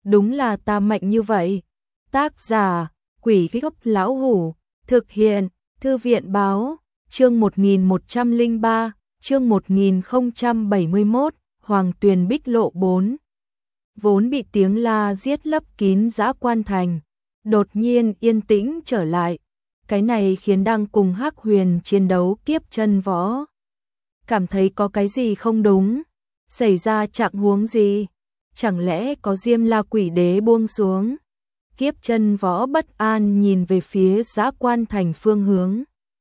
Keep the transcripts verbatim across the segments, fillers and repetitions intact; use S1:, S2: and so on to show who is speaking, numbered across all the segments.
S1: đúng là ta mạnh như vậy. Tác giả, Quỷ Gốc Lão Hủ, thực hiện, Thư viện báo, chương một nghìn một trăm lẻ ba, chương một nghìn không trăm bảy mươi mốt, Hoàng Tuyền Bích Lộ bốn. Vốn bị tiếng la giết lấp kín dã quan thành, đột nhiên yên tĩnh trở lại. Cái này khiến đang cùng Hắc Huyền chiến đấu Kiếp Chân Võ cảm thấy có cái gì không đúng, xảy ra trạng huống gì, chẳng lẽ có Diêm La Quỷ Đế buông xuống. Kiếp Chân Võ bất an nhìn về phía dã quan thành phương hướng.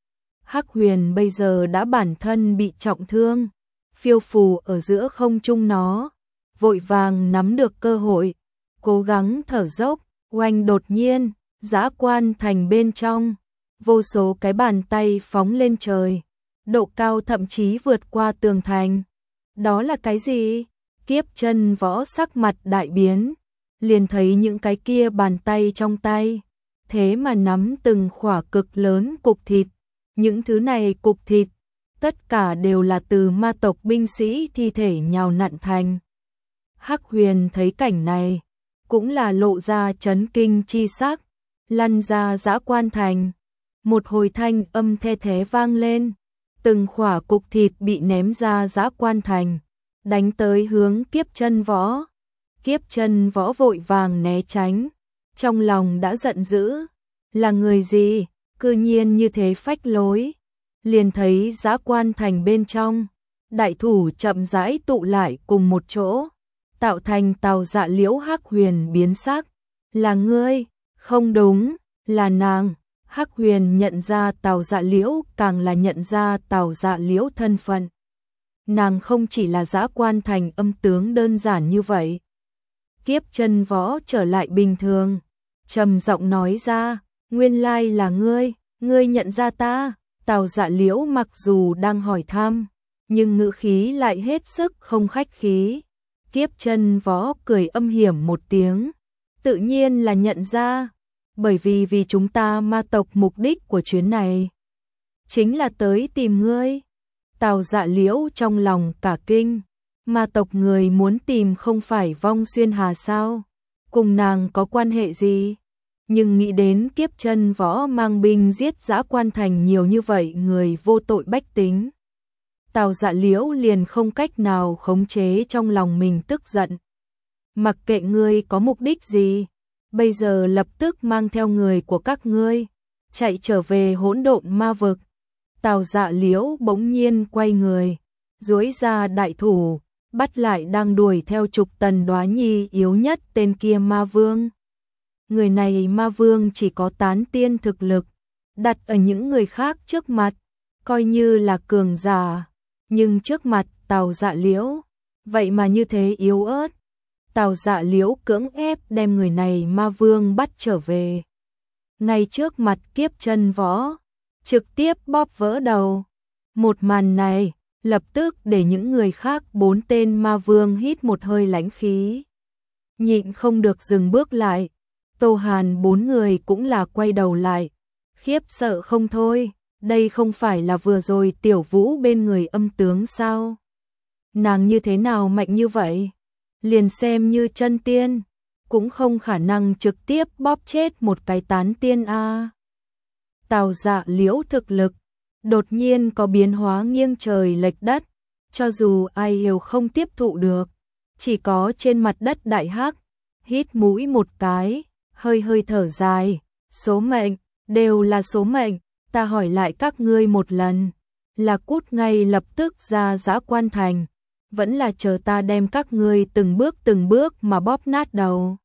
S1: Hắc Huyền bây giờ đã bản thân bị trọng thương, phiêu phù ở giữa không trung, nó vội vàng nắm được cơ hội, cố gắng thở dốc. Oanh, đột nhiên, dã quan thành bên trong, vô số cái bàn tay phóng lên trời, độ cao thậm chí vượt qua tường thành. Đó là cái gì? Kiếp Chân Võ sắc mặt đại biến, liền thấy những cái kia bàn tay trong tay, thế mà nắm từng khỏa cực lớn cục thịt. Những thứ này cục thịt, tất cả đều là từ ma tộc binh sĩ thi thể nhào nặn thành. Hắc Huyền thấy cảnh này, cũng là lộ ra chấn kinh chi sắc, lăn ra dã quan thành. Một hồi thanh âm the thế vang lên, từng khỏa cục thịt bị ném ra dã quan thành, đánh tới hướng Kiếp Chân Võ. Kiếp Chân Võ vội vàng né tránh, trong lòng đã giận dữ, là người gì, cư nhiên như thế phách lối. Liền thấy dã quan thành bên trong, đại thủ chậm rãi tụ lại cùng một chỗ, tạo thành Tào Dạ Liễu. Hắc Huyền biến sắc, là ngươi? Không đúng, là nàng. Hắc Huyền nhận ra Tào Dạ Liễu, càng là nhận ra Tào Dạ Liễu thân phận. Nàng không chỉ là dã quan thành âm tướng đơn giản như vậy. Kiếp Chân Võ trở lại bình thường, trầm giọng nói ra, nguyên lai là ngươi, ngươi nhận ra ta. Tào Dạ Liễu mặc dù đang hỏi thăm, nhưng ngữ khí lại hết sức không khách khí. Kiếp Chân Võ cười âm hiểm một tiếng, tự nhiên là nhận ra, bởi vì vì chúng ta ma tộc mục đích của chuyến này chính là tới tìm ngươi. Tào Dạ Liễu trong lòng cả kinh, ma tộc người muốn tìm không phải Vong Xuyên Hà sao? Cùng nàng có quan hệ gì? Nhưng nghĩ đến Kiếp Chân Võ mang binh giết dã quan thành nhiều như vậy người vô tội bách tính, Tào Dạ Liễu liền không cách nào khống chế trong lòng mình tức giận. Mặc kệ ngươi có mục đích gì, bây giờ lập tức mang theo người của các ngươi chạy trở về hỗn độn ma vực. Tào Dạ Liễu bỗng nhiên quay người, duỗi ra đại thủ, bắt lại đang đuổi theo Trục Tần Đoá Nhi yếu nhất tên kia ma vương. Người này ma vương chỉ có tán tiên thực lực, đặt ở những người khác trước mặt coi như là cường giả, nhưng trước mặt Tào Dạ Liễu, vậy mà như thế yếu ớt. Tào Dạ Liễu cưỡng ép đem người này ma vương bắt trở về, ngay trước mặt Kiếp Chân Võ, trực tiếp bóp vỡ đầu. Một màn này lập tức để những người khác bốn tên ma vương hít một hơi lãnh khí, nhịn không được dừng bước lại. Tô Hàn bốn người cũng là quay đầu lại, khiếp sợ không thôi. Đây không phải là vừa rồi Tiểu Vũ bên người âm tướng sao? Nàng như thế nào mạnh như vậy? Liền xem như chân tiên, cũng không khả năng trực tiếp bóp chết một cái tán tiên a. À. Tào Dạ Liễu thực lực đột nhiên có biến hóa nghiêng trời lệch đất, cho dù ai hiểu không tiếp thụ được. Chỉ có trên mặt đất Đại Hắc hít mũi một cái, hơi hơi thở dài, số mệnh, đều là số mệnh. Ta hỏi lại các ngươi một lần, là cút ngay lập tức ra dã quan thành, vẫn là chờ ta đem các ngươi từng bước từng bước mà bóp nát đầu?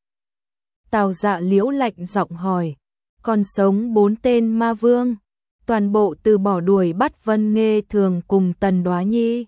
S1: Tào Dạ Liễu lạnh giọng hỏi. Còn sống bốn tên ma vương, toàn bộ từ bỏ đuổi bắt Vân Nghê Thường cùng Tần Đoá Nhi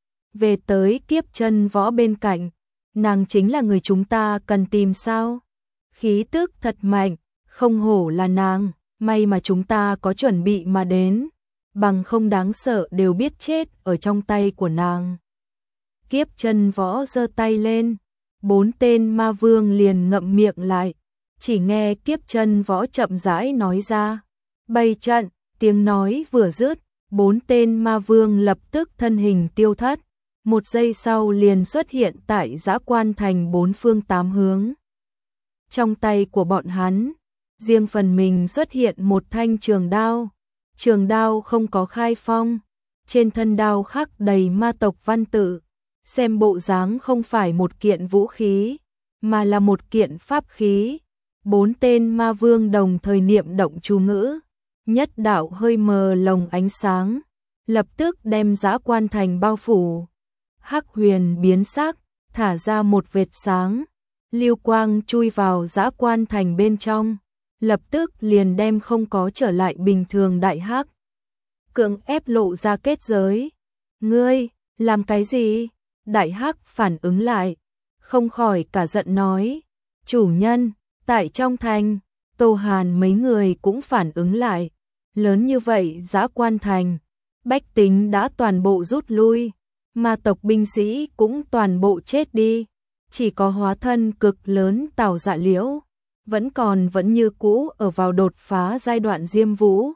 S1: về tới Kiếp Chân Võ bên cạnh. Nàng chính là người chúng ta cần tìm sao? Khí tức thật mạnh, không hổ là nàng. May mà chúng ta có chuẩn bị mà đến, bằng không đáng sợ đều biết chết ở trong tay của nàng. Kiếp Chân Võ giơ tay lên, bốn tên ma vương liền ngậm miệng lại, chỉ nghe Kiếp Chân Võ chậm rãi nói ra, bày trận. Tiếng nói vừa dứt, bốn tên ma vương lập tức thân hình tiêu thất, một giây sau liền xuất hiện tại dã quan thành bốn phương tám hướng. Trong tay của bọn hắn, riêng phần mình xuất hiện một thanh trường đao. Trường đao không có khai phong, trên thân đao khắc đầy ma tộc văn tự, xem bộ dáng không phải một kiện vũ khí, mà là một kiện pháp khí. Bốn tên ma vương đồng thời niệm động chú ngữ, nhất đạo hơi mờ lồng ánh sáng, lập tức đem Dã Quan Thành bao phủ. Hắc Huyền biến sắc, thả ra một vệt sáng, lưu quang chui vào Dã Quan Thành bên trong, lập tức liền đem không có trở lại bình thường Đại Hắc. Cưỡng ép lộ ra kết giới. Ngươi, làm cái gì? Đại Hắc phản ứng lại, không khỏi cả giận nói. Chủ nhân, tại trong thành, Tô Hàn mấy người cũng phản ứng lại. Lớn như vậy Dã Quan Thành, bách tính đã toàn bộ rút lui, ma tộc binh sĩ cũng toàn bộ chết đi. Chỉ có hóa thân cực lớn Tào Dạ Liễu, vẫn còn vẫn như cũ ở vào đột phá giai đoạn Diêm Vũ.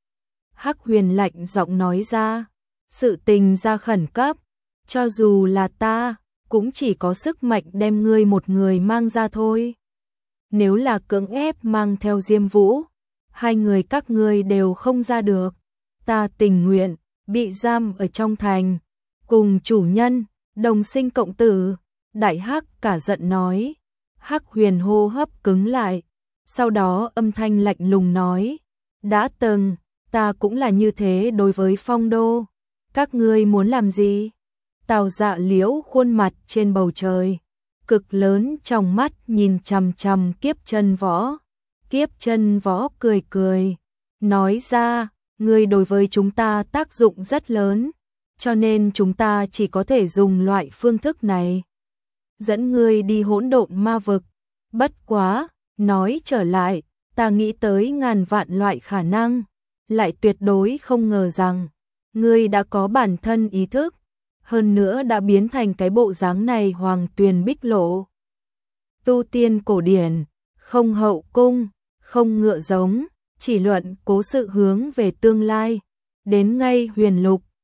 S1: Hắc Huyền lạnh giọng nói ra, sự tình ra khẩn cấp, cho dù là ta, cũng chỉ có sức mạnh đem ngươi một người mang ra thôi. Nếu là cưỡng ép mang theo Diêm Vũ, hai người các ngươi đều không ra được. Ta tình nguyện bị giam ở trong thành, cùng chủ nhân đồng sinh cộng tử. Đại Hắc cả giận nói. Hắc Huyền hô hấp cứng lại, sau đó âm thanh lạnh lùng nói, đã từng, ta cũng là như thế đối với Phong Đô. Các ngươi muốn làm gì? Tào Dạ Liễu khuôn mặt trên bầu trời, cực lớn trong mắt nhìn chằm chằm Kiếp Chân Võ. Kiếp Chân Võ cười cười, nói ra, ngươi đối với chúng ta tác dụng rất lớn, cho nên chúng ta chỉ có thể dùng loại phương thức này. Dẫn ngươi đi hỗn độn ma vực. Bất quá, nói trở lại, ta nghĩ tới ngàn vạn loại khả năng, lại tuyệt đối không ngờ rằng, ngươi đã có bản thân ý thức, hơn nữa đã biến thành cái bộ dáng này. Hoàng Tuyền Bích Lộ. Tu tiên cổ điển, không hậu cung, không ngựa giống, chỉ luận cố sự hướng về tương lai. Đến ngay Huyền Lục,